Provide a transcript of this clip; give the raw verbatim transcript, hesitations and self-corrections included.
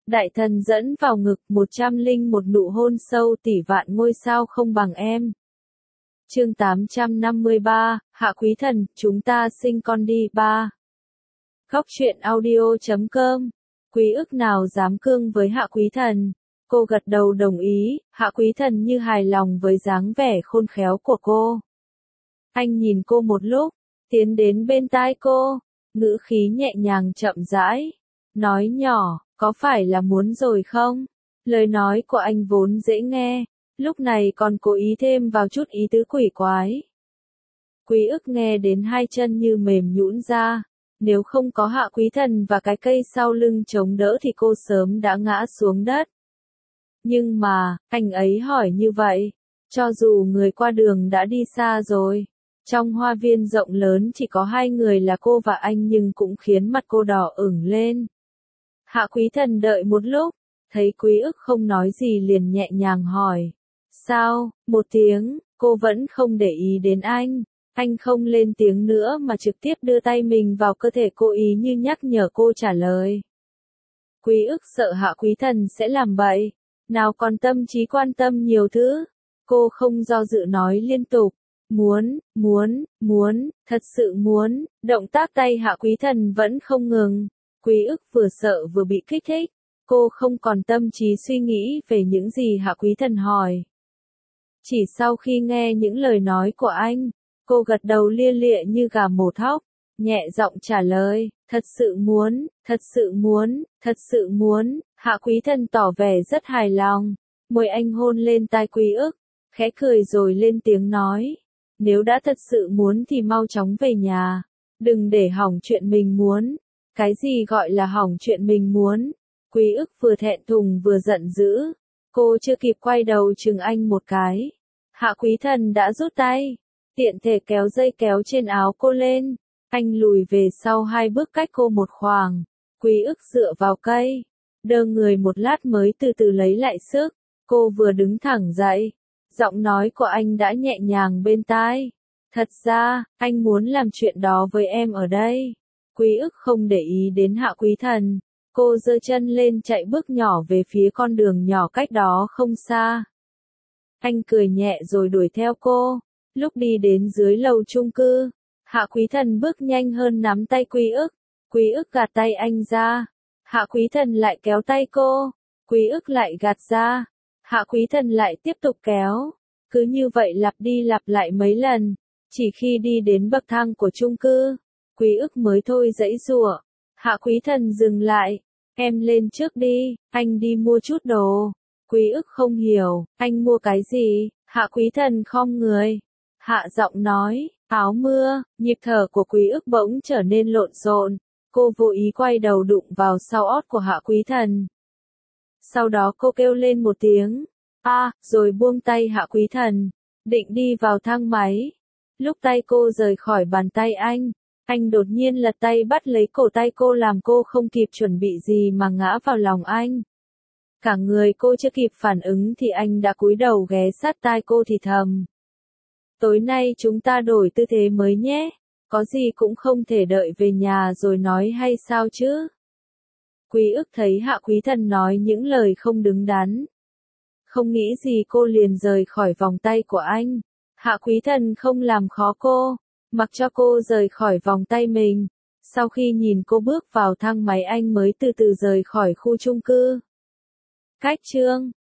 Đại thần dẫn vào ngực, một trăm linh một nụ hôn sâu tỷ vạn ngôi sao không bằng em. Chương tám trăm năm mươi ba, Hạ Quý Thần, chúng ta sinh con đi ba. Góc truyện audio chấm com. Quý ức nào dám cương với Hạ Quý Thần. Cô gật đầu đồng ý, Hạ Quý Thần như hài lòng với dáng vẻ khôn khéo của cô. Anh nhìn cô một lúc, tiến đến bên tai cô, ngữ khí nhẹ nhàng chậm rãi, nói nhỏ, có phải là muốn rồi không? Lời nói của anh vốn dễ nghe, lúc này còn cố ý thêm vào chút ý tứ quỷ quái. Quý ức nghe đến hai chân như mềm nhũn ra, nếu không có Hạ Quý Thần và cái cây sau lưng chống đỡ thì cô sớm đã ngã xuống đất. Nhưng mà, anh ấy hỏi như vậy, cho dù người qua đường đã đi xa rồi, trong hoa viên rộng lớn chỉ có hai người là cô và anh nhưng cũng khiến mặt cô đỏ ửng lên. Hạ Quý Thần đợi một lúc, thấy Quý ức không nói gì liền nhẹ nhàng hỏi. Sao? Một tiếng, cô vẫn không để ý đến anh. Anh không lên tiếng nữa mà trực tiếp đưa tay mình vào cơ thể cô ý như nhắc nhở cô trả lời. Quý ức sợ Hạ Quý Thần sẽ làm bậy, nào còn tâm trí quan tâm nhiều thứ. Cô không do dự nói liên tục. Muốn, muốn, muốn, thật sự muốn, động tác tay Hạ Quý Thần vẫn không ngừng. Quý ức vừa sợ vừa bị kích thích, cô không còn tâm trí suy nghĩ về những gì Hạ Quý Thần hỏi. Chỉ sau khi nghe những lời nói của anh, cô gật đầu lia lịa như gà mổ thóc, nhẹ giọng trả lời, thật sự muốn, thật sự muốn, thật sự muốn. Hạ Quý Thần tỏ vẻ rất hài lòng, môi anh hôn lên tai Quý ức, khẽ cười rồi lên tiếng nói, nếu đã thật sự muốn thì mau chóng về nhà, đừng để hỏng chuyện mình muốn. Cái gì gọi là hỏng chuyện mình muốn? Quý ức vừa thẹn thùng vừa giận dữ, cô chưa kịp quay đầu chừng anh một cái. Hạ Quý Thần đã rút tay, tiện thể kéo dây kéo trên áo cô lên, anh lùi về sau hai bước cách cô một khoảng. Quý ức dựa vào cây, đơ người một lát mới từ từ lấy lại sức, cô vừa đứng thẳng dậy, giọng nói của anh đã nhẹ nhàng bên tai. Thật ra, anh muốn làm chuyện đó với em ở đây. Quý ức không để ý đến Hạ Quý Thần, cô giơ chân lên chạy bước nhỏ về phía con đường nhỏ cách đó không xa. Anh cười nhẹ rồi đuổi theo cô, lúc đi đến dưới lầu chung cư, Hạ Quý Thần bước nhanh hơn nắm tay Quý ức, Quý ức gạt tay anh ra, Hạ Quý Thần lại kéo tay cô, Quý ức lại gạt ra, Hạ Quý Thần lại tiếp tục kéo, cứ như vậy lặp đi lặp lại mấy lần, chỉ khi đi đến bậc thang của chung cư. Quý ức mới thôi giãy giụa. Hạ Quý Thần dừng lại. Em lên trước đi, anh đi mua chút đồ. Quý ức không hiểu, anh mua cái gì? Hạ Quý Thần khom người. Hạ giọng nói, áo mưa. Nhịp thở của Quý ức bỗng trở nên lộn xộn. Cô vô ý quay đầu đụng vào sau ót của Hạ Quý Thần. Sau đó cô kêu lên một tiếng. A, à, rồi buông tay Hạ Quý Thần. Định đi vào thang máy. Lúc tay cô rời khỏi bàn tay anh. Anh đột nhiên lật tay bắt lấy cổ tay cô làm cô không kịp chuẩn bị gì mà ngã vào lòng anh. Cả người cô chưa kịp phản ứng thì anh đã cúi đầu ghé sát tai cô thì thầm. Tối nay chúng ta đổi tư thế mới nhé, có gì cũng không thể đợi về nhà rồi nói hay sao chứ. Quý ức thấy Hạ Quý Thần nói những lời không đứng đắn. Không nghĩ gì cô liền rời khỏi vòng tay của anh. Hạ Quý Thần không làm khó cô. Mặc cho cô rời khỏi vòng tay mình. Sau khi nhìn cô bước vào thang máy anh mới từ từ rời khỏi khu chung cư. Cách chương